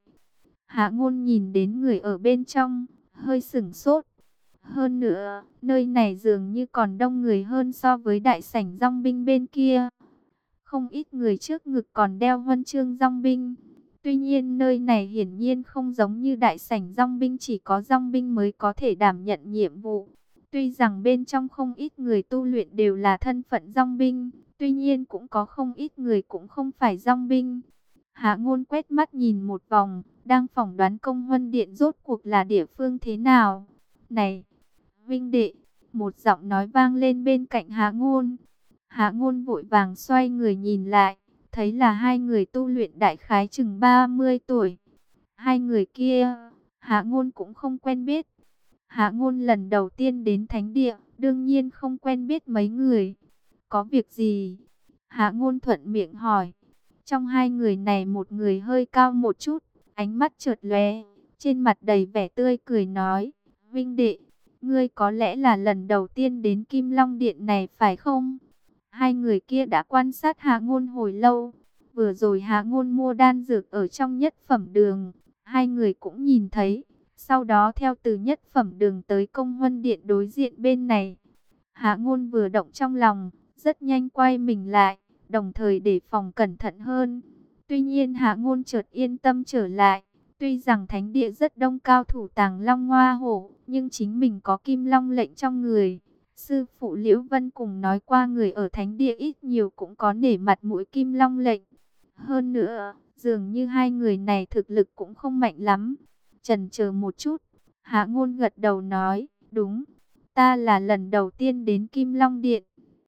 Hạ Ngôn nhìn đến người ở bên trong, hơi sửng sốt. Hơn nữa, nơi này dường như còn đông người hơn so với đại sảnh dòng binh bên kia. Không ít người trước ngực còn đeo huân chương dòng binh. Tuy nhiên nơi này hiển nhiên không giống như đại sảnh dòng binh chỉ có dòng binh mới có thể đảm nhận nhiệm vụ. Tuy rằng bên trong không ít người tu luyện đều là thân phận dòng binh, tuy nhiên cũng có không ít người cũng không phải dòng binh. Hạ Ngôn quét mắt nhìn một vòng, đang phỏng đoán Công Huân Điện rốt cuộc là địa phương thế nào. Này, huynh đệ, một giọng nói vang lên bên cạnh Hạ Ngôn. Hạ Ngôn vội vàng xoay người nhìn lại, thấy là 2 người tu luyện đại khái chừng 30 tuổi. Hai người kia, Hạ Ngôn cũng không quen biết. Hạ Ngôn lần đầu tiên đến thánh địa, đương nhiên không quen biết mấy người. Có việc gì? Hạ Ngôn thuận miệng hỏi. Trong hai người này một người hơi cao một chút, ánh mắt chợt lóe, trên mặt đầy vẻ tươi cười nói, Vinh đệ, ngươi có lẽ là lần đầu tiên đến Kim Long Điện này phải không? Hai người kia đã quan sát Hạ Ngôn hồi lâu. Vừa rồi Hạ Ngôn mua đan dược ở trong nhất phẩm đường, hai người cũng nhìn thấy. Sau đó theo từ nhất phẩm đường tới Công Huân Điện đối diện bên này. Hạ Ngôn vừa động trong lòng, rất nhanh quay mình lại, đồng thời đề phòng cẩn thận hơn. Tuy nhiên Hạ Ngôn chợt yên tâm trở lại. Tuy rằng thánh địa rất đông cao thủ Tàng Long Hoa Hổ, nhưng chính mình có Kim Long lệnh trong người. Sư phụ Liễu Vân cùng nói qua người ở thánh địa ít nhiều cũng có nể mặt mũi Kim Long lệnh. Hơn nữa, dường như hai người này thực lực cũng không mạnh lắm. Chần chờ một chút, Hạ Ngôn gật đầu nói, đúng, ta là lần đầu tiên đến Kim Long Điện.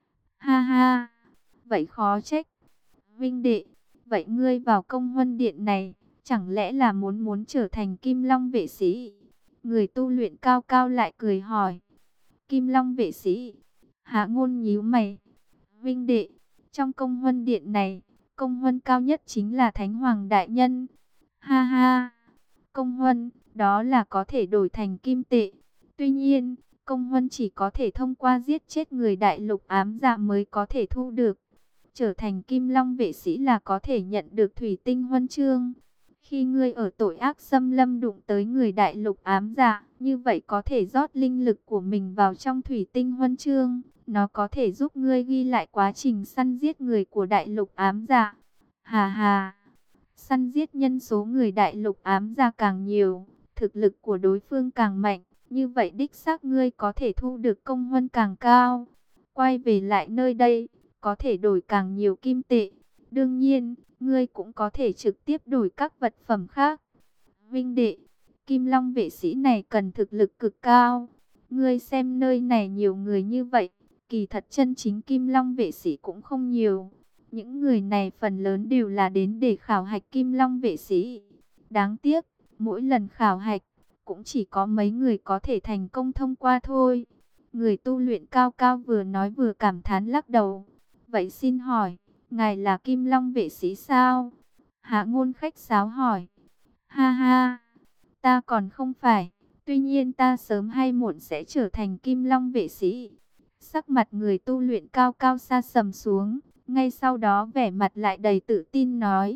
Ha ha, vậy khó trách. Vinh đệ, vậy ngươi vào Công Huân Điện này, chẳng lẽ là muốn trở thành Kim Long vệ sĩ? Người tu luyện cao cao lại cười hỏi. Kim Long vệ sĩ? Hạ Ngôn nhíu mày. Vinh đệ, trong Công Huân Điện này, công huân cao nhất chính là Thánh Hoàng Đại Nhân. Ha ha, công huân, đó là có thể đổi thành kim tệ. Tuy nhiên, công huân chỉ có thể thông qua giết chết người đại lục ám dạ mới có thể thu được. Trở thành Kim Long vệ sĩ là có thể nhận được thủy tinh huân chương. Khi ngươi ở tội ác xâm lâm đụng tới người đại lục ám dạ, như vậy có thể rót linh lực của mình vào trong thủy tinh huân chương. Nó có thể giúp ngươi ghi lại quá trình săn giết người của đại lục ám dạ. Hà hà, săn giết nhân số người đại lục ám dạ càng nhiều, thực lực của đối phương càng mạnh. Như vậy đích xác ngươi có thể thu được công huân càng cao. Quay về lại nơi đây, có thể đổi càng nhiều kim tệ. Đương nhiên, ngươi cũng có thể trực tiếp đổi các vật phẩm khác. Vinh đệ, Kim Long vệ sĩ này cần thực lực cực cao. Ngươi xem nơi này nhiều người như vậy, kỳ thật chân chính Kim Long vệ sĩ cũng không nhiều. Những người này phần lớn đều là đến để khảo hạch Kim Long vệ sĩ. Đáng tiếc, mỗi lần khảo hạch, cũng chỉ có mấy người có thể thành công thông qua thôi. Người tu luyện cao cao vừa nói vừa cảm thán lắc đầu. Vậy xin hỏi, ngài là Kim Long vệ sĩ sao? Hạ Ngôn khách sáo hỏi. Ha ha, ta còn không phải. Tuy nhiên ta sớm hay muộn sẽ trở thành Kim Long vệ sĩ. Sắc mặt người tu luyện cao cao sa sầm xuống. Ngay sau đó vẻ mặt lại đầy tự tin nói.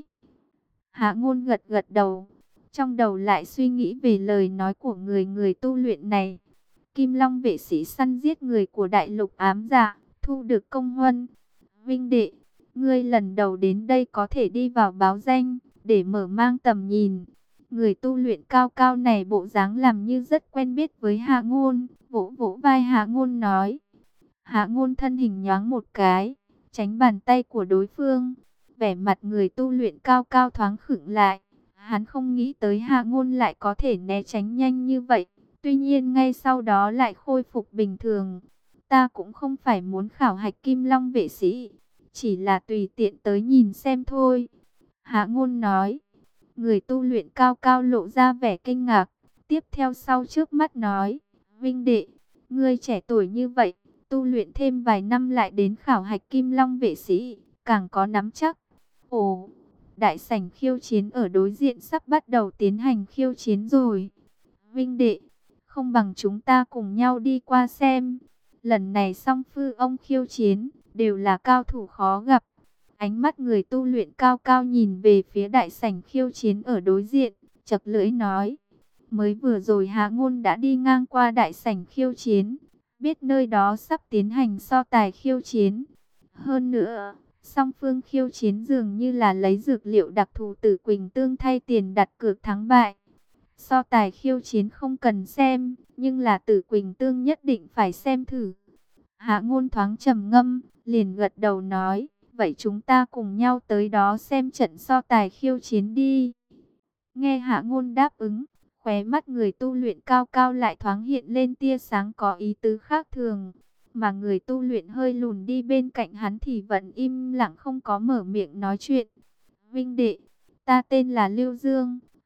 Hạ Ngôn gật gật đầu. Trong đầu lại suy nghĩ về lời nói của người tu luyện này. Kim Long vệ sĩ săn giết người của đại lục ám dạ, thu được công huân. Vinh đệ, ngươi lần đầu đến đây có thể đi vào báo danh, để mở mang tầm nhìn. Người tu luyện cao cao này bộ dáng làm như rất quen biết với Hạ Ngôn, vỗ vỗ vai Hạ Ngôn nói. Hạ Ngôn thân hình nhoáng một cái, tránh bàn tay của đối phương. Vẻ mặt người tu luyện cao cao thoáng khựng lại. Hắn không nghĩ tới Hạ Ngôn lại có thể né tránh nhanh như vậy. Tuy nhiên ngay sau đó lại khôi phục bình thường. Ta cũng không phải muốn khảo hạch Kim Long vệ sĩ, chỉ là tùy tiện tới nhìn xem thôi. Hạ Ngôn nói. Người tu luyện cao cao lộ ra vẻ kinh ngạc. Tiếp theo sau trước mắt nói. Vinh đệ, ngươi trẻ tuổi như vậy, tu luyện thêm vài năm lại đến khảo hạch Kim Long vệ sĩ, càng có nắm chắc. Ồ, đại sảnh khiêu chiến ở đối diện sắp bắt đầu tiến hành khiêu chiến rồi. Vinh đệ, không bằng chúng ta cùng nhau đi qua xem. Lần này song phương ông khiêu chiến, đều là cao thủ khó gặp. Ánh mắt người tu luyện cao cao nhìn về phía đại sảnh khiêu chiến ở đối diện, chật lưỡi nói. Mới vừa rồi Hạ Ngôn đã đi ngang qua đại sảnh khiêu chiến, biết nơi đó sắp tiến hành so tài khiêu chiến. Hơn nữa, song phương khiêu chiến dường như là lấy dược liệu đặc thù Tử Quỳnh Tương thay tiền đặt cược thắng bại. So tài khiêu chiến không cần xem, nhưng là Tử Quỳnh Tương nhất định phải xem thử. Hạ Ngôn thoáng trầm ngâm, liền gật đầu nói, vậy chúng ta cùng nhau tới đó xem trận so tài khiêu chiến đi. Nghe Hạ Ngôn đáp ứng, khóe mắt người tu luyện cao cao lại thoáng hiện lên tia sáng có ý tứ khác thường. Mà người tu luyện hơi lùn đi bên cạnh hắn thì vẫn im lặng không có mở miệng nói chuyện. Vinh đệ, ta tên là Lưu Dương,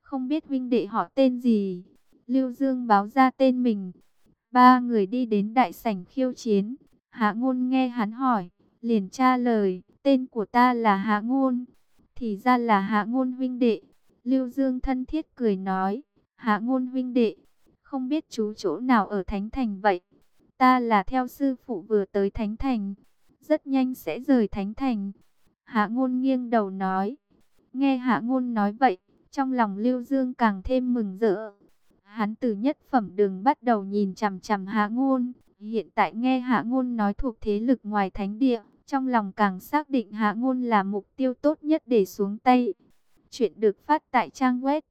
không biết huynh đệ họ tên gì. Lưu Dương báo ra tên mình. Ba người đi đến đại sảnh khiêu chiến. Hạ Ngôn nghe hắn hỏi, liền trả lời, tên của ta là Hạ Ngôn. Thì ra là Hạ Ngôn huynh đệ. Lưu Dương thân thiết cười nói, Hạ Ngôn huynh đệ, không biết chú chỗ nào ở Thánh Thành vậy? Ta là theo sư phụ vừa tới Thánh Thành, rất nhanh sẽ rời Thánh Thành. Hạ Ngôn nghiêng đầu nói. Nghe Hạ Ngôn nói vậy, trong lòng Lưu Dương càng thêm mừng rỡ. Hắn từ nhất phẩm đường bắt đầu nhìn chằm chằm Hạ Ngôn, hiện tại nghe Hạ Ngôn nói thuộc thế lực ngoài thánh địa, trong lòng càng xác định Hạ Ngôn là mục tiêu tốt nhất để xuống tay. Chuyện được phát tại trang web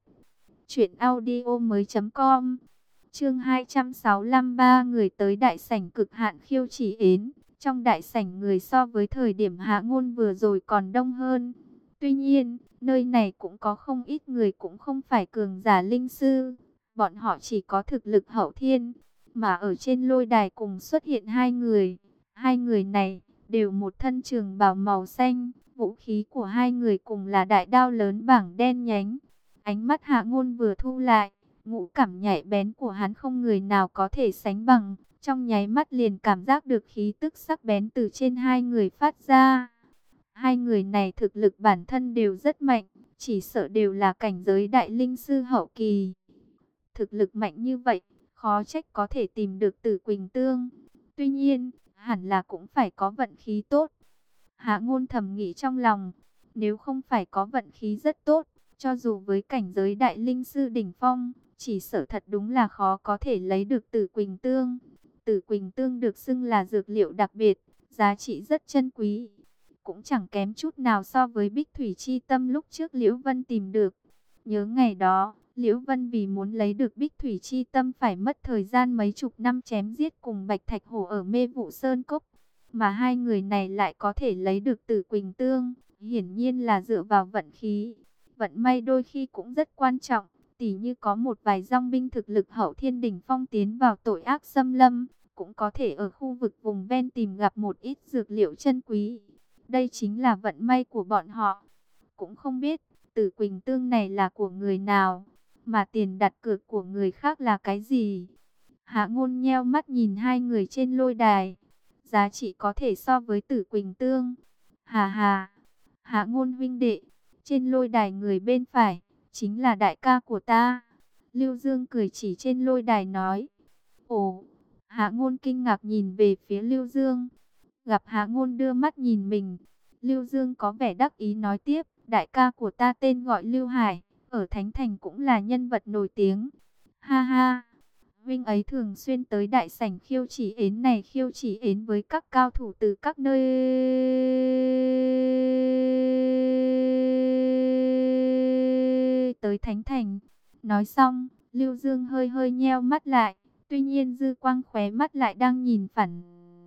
truyệnaudiomoi.com. Chương 265, ba người tới đại sảnh cực hạn khiêu chỉ yến. Trong đại sảnh người so với thời điểm Hạ Ngôn vừa rồi còn đông hơn. Tuy nhiên, nơi này cũng có không ít người cũng không phải cường giả linh sư. Bọn họ chỉ có thực lực hậu thiên. Mà ở trên lôi đài cùng xuất hiện hai người. Hai người này đều một thân trường bào màu xanh. Vũ khí của hai người cùng là đại đao lớn bảng đen nhánh. Ánh mắt Hạ Ngôn vừa thu lại, ngũ cảm nhạy bén của hắn không người nào có thể sánh bằng. Trong nháy mắt liền cảm giác được khí tức sắc bén từ trên hai người phát ra. Hai người này thực lực bản thân đều rất mạnh, chỉ sợ đều là cảnh giới đại linh sư hậu kỳ. Thực lực mạnh như vậy, khó trách có thể tìm được Tử Quỳnh Tương. Tuy nhiên, hẳn là cũng phải có vận khí tốt. Hạ Ngôn thầm nghĩ trong lòng, nếu không phải có vận khí rất tốt, cho dù với cảnh giới đại linh sư đỉnh phong, chỉ sợ thật đúng là khó có thể lấy được Tử Quỳnh Tương. Tử Quỳnh Tương được xưng là dược liệu đặc biệt, giá trị rất chân quý, cũng chẳng kém chút nào so với Bích Thủy Chi Tâm lúc trước Liễu Vân tìm được. Nhớ ngày đó, Liễu Vân vì muốn lấy được Bích Thủy Chi Tâm phải mất thời gian mấy chục năm chém giết cùng Bạch Thạch Hổ ở Mê Vụ Sơn Cốc. Mà hai người này lại có thể lấy được Tử Quỳnh Tương, hiển nhiên là dựa vào vận khí. Vận may đôi khi cũng rất quan trọng, tỉ như có một vài dòng binh thực lực hậu thiên đỉnh phong tiến vào tội ác xâm lâm, cũng có thể ở khu vực vùng ven tìm gặp một ít dược liệu chân quý. Đây chính là vận may của bọn họ. Cũng không biết Tử Quỳnh Tương này là của người nào, mà tiền đặt cược của người khác là cái gì. Hạ Ngôn nheo mắt nhìn hai người trên lôi đài. Giá trị có thể so với Tử Quỳnh Tương. Hà hà, Hạ Ngôn huynh đệ, trên lôi đài người bên phải chính là đại ca của ta. Lưu Dương cười chỉ trên lôi đài nói. Ồ, Hạ Ngôn kinh ngạc nhìn về phía Lưu Dương. Gặp Hạ Ngôn đưa mắt nhìn mình, Lưu Dương có vẻ đắc ý nói tiếp, đại ca của ta tên gọi Lưu Hải, ở Thánh Thành cũng là nhân vật nổi tiếng. Ha ha, huynh ấy thường xuyên tới đại sảnh khiêu chỉ yến này khiêu chỉ yến với các cao thủ từ các nơi tới Thánh Thành. Nói xong, Lưu Dương hơi hơi nheo mắt lại, tuy nhiên dư quang khóe mắt lại đang nhìn phản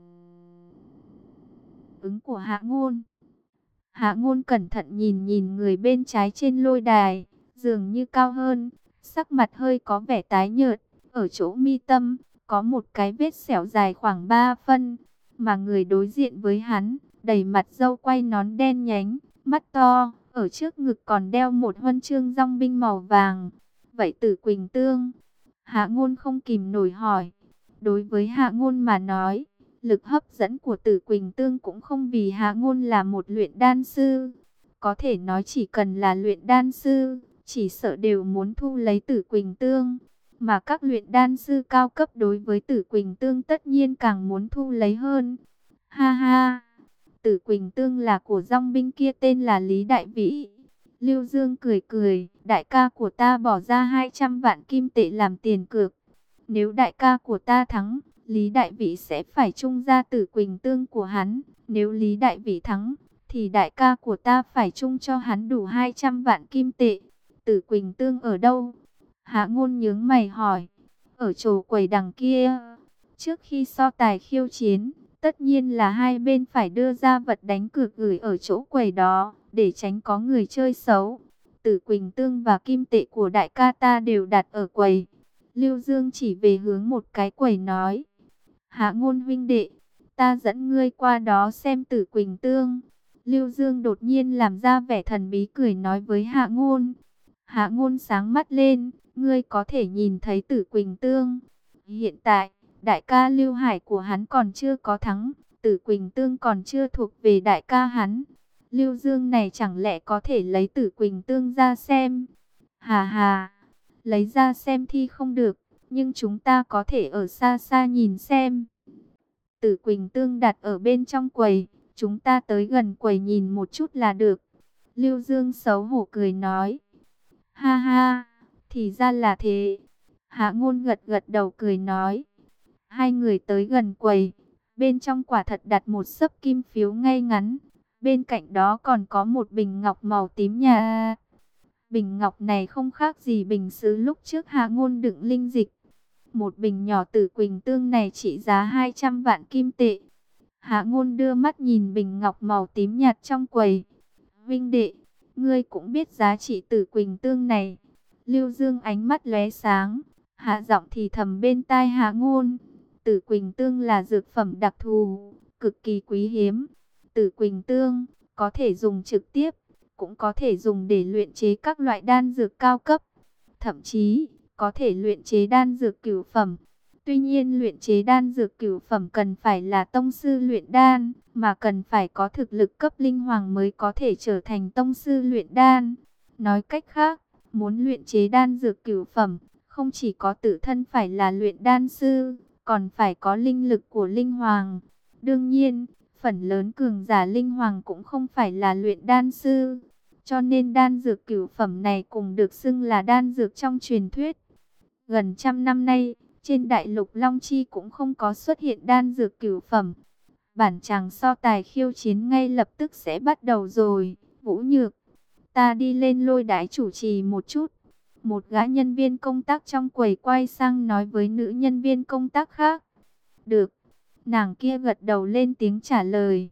ứng của Hạ Ngôn. Hạ Ngôn cẩn thận nhìn nhìn người bên trái trên lôi đài, dường như cao hơn, sắc mặt hơi có vẻ tái nhợt, ở chỗ mi tâm có một cái vết sẹo dài khoảng 3 phân, mà người đối diện với hắn, đầy mặt râu quai nón đen nhánh, mắt to, ở trước ngực còn đeo một huân chương dòng binh màu vàng. Vậy Tử Quỳnh Tương? Hạ Ngôn không kìm nổi hỏi. Đối với Hạ Ngôn mà nói, lực hấp dẫn của Tử Quỳnh Tương cũng không vì Hạ Ngôn là một luyện đan sư. Có thể nói chỉ cần là luyện đan sư, chỉ sợ đều muốn thu lấy Tử Quỳnh Tương. Mà các luyện đan sư cao cấp đối với Tử Quỳnh Tương tất nhiên càng muốn thu lấy hơn. Ha ha, Tử Quỳnh Tương là của dòng binh kia tên là Lý Đại Vĩ. Lưu Dương cười cười, đại ca của ta bỏ ra 200 vạn kim tệ làm tiền cược. Nếu đại ca của ta thắng, Lý Đại Vĩ sẽ phải chung ra Tử Quỳnh Tương của hắn. Nếu Lý Đại Vĩ thắng, thì đại ca của ta phải chung cho hắn đủ 200 vạn kim tệ. Tử Quỳnh Tương ở đâu? Hạ Ngôn nhướng mày hỏi. Ở chỗ quầy đằng kia. Trước khi so tài khiêu chiến, tất nhiên là hai bên phải đưa ra vật đánh cược gửi ở chỗ quầy đó, để tránh có người chơi xấu. Tử Quỳnh Tương và kim tệ của đại ca ta đều đặt ở quầy. Lưu Dương chỉ về hướng một cái quầy nói. Hạ Ngôn huynh đệ, ta dẫn ngươi qua đó xem Tử Quỳnh Tương. Lưu Dương đột nhiên làm ra vẻ thần bí cười nói với Hạ Ngôn. Hạ Ngôn sáng mắt lên, ngươi có thể nhìn thấy Tử Quỳnh Tương. Hiện tại, đại ca Lưu Hải của hắn còn chưa có thắng, Tử Quỳnh Tương còn chưa thuộc về đại ca hắn. Lưu Dương này chẳng lẽ có thể lấy Tử Quỳnh Tương ra xem? Hà hà, lấy ra xem thì không được, nhưng chúng ta có thể ở xa xa nhìn xem. Tử Quỳnh Tương đặt ở bên trong quầy, chúng ta tới gần quầy nhìn một chút là được. Lưu Dương xấu hổ cười nói. Ha ha, thì ra là thế. Hạ Ngôn gật gật đầu cười nói. Hai người tới gần quầy, bên trong quả thật đặt một xấp kim phiếu ngay ngắn. Bên cạnh đó còn có một bình ngọc màu tím nhà. Bình ngọc này không khác gì bình sứ lúc trước Hạ Ngôn đựng linh dịch. Một bình nhỏ Tử Quỳnh Tương này trị giá 200 vạn kim tệ. Hạ Ngôn đưa mắt nhìn bình ngọc màu tím nhạt trong quầy. Vinh đệ, ngươi cũng biết giá trị Tử Quỳnh Tương này. Lưu Dương ánh mắt lóe sáng, hạ giọng thì thầm bên tai Hạ Ngôn. Tử Quỳnh Tương là dược phẩm đặc thù, cực kỳ quý hiếm. Tử Quỳnh Tương có thể dùng trực tiếp, cũng có thể dùng để luyện chế các loại đan dược cao cấp. Thậm chí, có thể luyện chế đan dược cửu phẩm. Tuy nhiên luyện chế đan dược cửu phẩm cần phải là tông sư luyện đan, mà cần phải có thực lực cấp linh hoàng mới có thể trở thành tông sư luyện đan. Nói cách khác, muốn luyện chế đan dược cửu phẩm, không chỉ có tự thân phải là luyện đan sư, còn phải có linh lực của linh hoàng. Đương nhiên, phần lớn cường giả linh hoàng cũng không phải là luyện đan sư. Cho nên đan dược cửu phẩm này cũng được xưng là đan dược trong truyền thuyết. Gần trăm năm nay, trên đại lục Long Chi cũng không có xuất hiện đan dược cửu phẩm. Bản chàng so tài khiêu chiến ngay lập tức sẽ bắt đầu rồi. Vũ Nhược, ta đi lên lôi đài chủ trì một chút. Một gã nhân viên công tác trong quầy quay sang nói với nữ nhân viên công tác khác. Được, nàng kia gật đầu lên tiếng trả lời.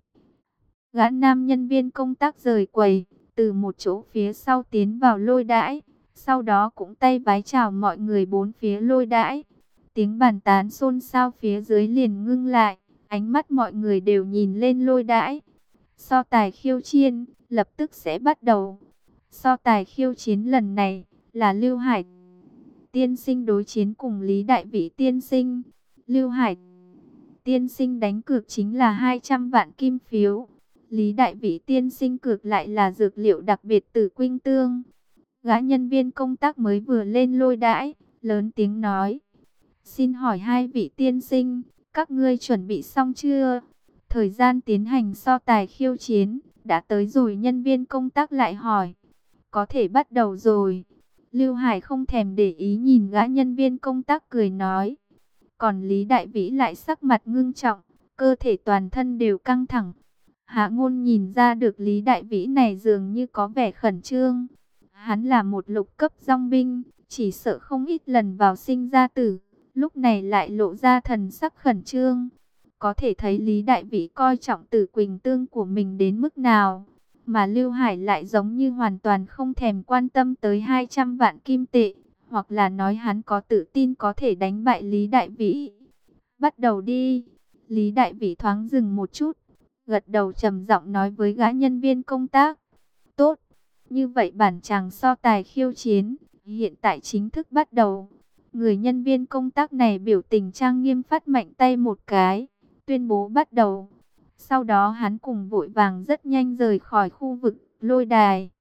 Gã nam nhân viên công tác rời quầy, từ một chỗ phía sau tiến vào lôi đài. Sau đó cũng tay vái chào mọi người bốn phía lôi đãi. Tiếng bàn tán xôn xao phía dưới liền ngưng lại. Ánh mắt mọi người đều nhìn lên lôi đãi. So tài khiêu chiến lập tức sẽ bắt đầu. So tài khiêu chiến lần này là Lưu Hải tiên sinh đối chiến cùng Lý Đại Vĩ tiên sinh. Lưu Hải tiên sinh đánh cược chính là 200 vạn kim phiếu. Lý Đại Vĩ tiên sinh cược lại là dược liệu đặc biệt Tử Quỳnh Tương. Gã nhân viên công tác mới vừa lên lôi đãi, lớn tiếng nói. Xin hỏi hai vị tiên sinh, các ngươi chuẩn bị xong chưa? Thời gian tiến hành so tài khiêu chiến, đã tới rồi, nhân viên công tác lại hỏi. Có thể bắt đầu rồi. Lưu Hải không thèm để ý nhìn gã nhân viên công tác cười nói. Còn Lý Đại Vĩ lại sắc mặt ngưng trọng, cơ thể toàn thân đều căng thẳng. Hạ Ngôn nhìn ra được Lý Đại Vĩ này dường như có vẻ khẩn trương. Hắn là một lục cấp dòng binh, chỉ sợ không ít lần vào sinh ra tử, lúc này lại lộ ra thần sắc khẩn trương. Có thể thấy Lý Đại Vĩ coi trọng Tử Quỳnh Tương của mình đến mức nào, mà Lưu Hải lại giống như hoàn toàn không thèm quan tâm tới 200 vạn kim tệ, hoặc là nói hắn có tự tin có thể đánh bại Lý Đại Vĩ. Bắt đầu đi. Lý Đại Vĩ thoáng dừng một chút, gật đầu trầm giọng nói với gã nhân viên công tác. Tốt. Như vậy bản chàng so tài khiêu chiến, hiện tại chính thức bắt đầu. Người nhân viên công tác này biểu tình trang nghiêm phát mạnh tay một cái, tuyên bố bắt đầu. Sau đó hắn cùng vội vàng rất nhanh rời khỏi khu vực lôi đài.